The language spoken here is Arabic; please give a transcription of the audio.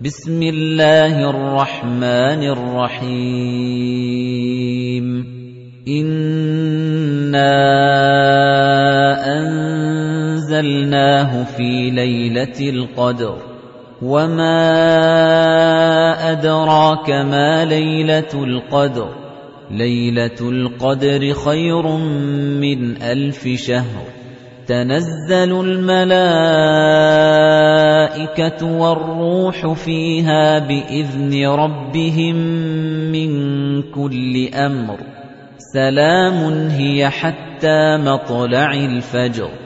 بسم الله الرحمن الرحيم إنا أنزلناه في ليلة القدر وما أدراك ما ليلة القدر ليلة القدر خير من 1000 شهر تنزل الملائكة والروح فيها بإذن ربهم من كل أمر سلام هي حتى مطلع الفجر